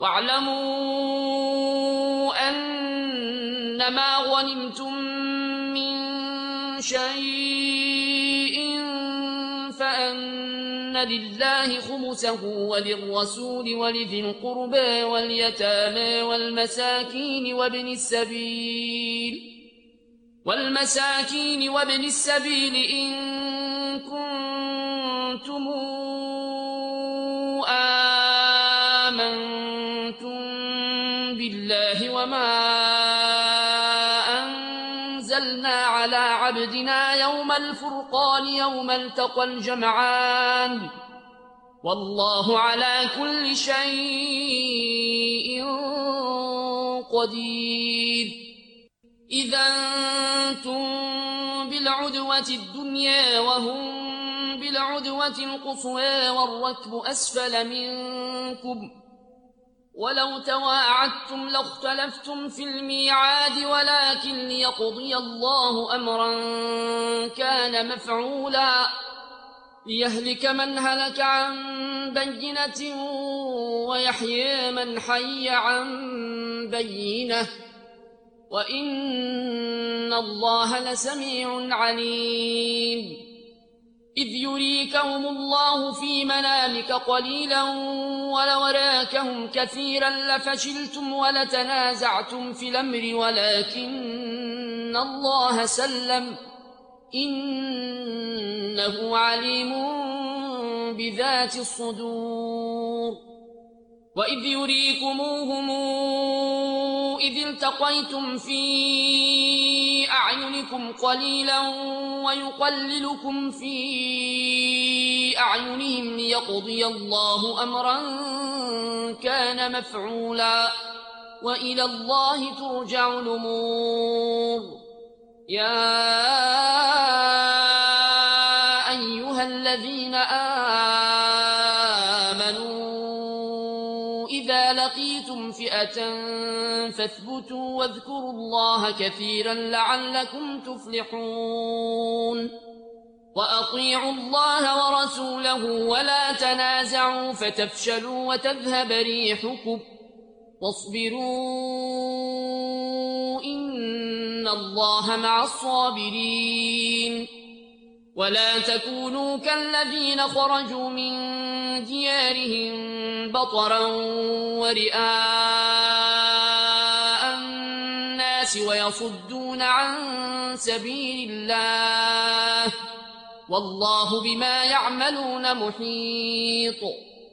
واعلموا أنما غنمتم من شيء فأن لله خمسه وللرسول ولذي القربى واليتامى والمساكين وابن السبيل إن كنتم آمنتم بالله وما أنزلنا على عبدنا يوم الفرقان يوم التقى الجمعان والله على كل شيء قدير. إذا أنتم بالعدوة الدنيا وهم بالعدوة القصوى والركب أسفل منكم ولو تواعدتم لاختلفتم في الميعاد ولكن ليقضي الله أمرا كان مفعولا ليهلك من هلك عن بينة ويحيي من حي عن بينة وإن الله لسميع عليم. إذ يريكهم الله في منامك قليلا ولو راكهم كثيرا لفشلتم ولتنازعتم في الأمر ولكن الله سلم إنه عليم بذات الصدور. وإذ يريكموهم إذ التقيتم في أعينكم قليلا ويقللكم في أعينهم ليقضي الله أمرا كان مفعولا وإلى الله ترجع الأمور. يا أيها الذين آمنوا إذا لقيتم فئة فاثبتوا واذكروا الله كثيرا لعلكم تفلحون. وأطيعوا الله ورسوله ولا تنازعوا فتفشلوا وتذهب ريحكم واصبروا إن الله مع الصابرين. ولا تكونوا كالذين خرجوا من ديارهم بطرا ورئاء الناس ويصدون عن سبيل الله والله بما يعملون محيط.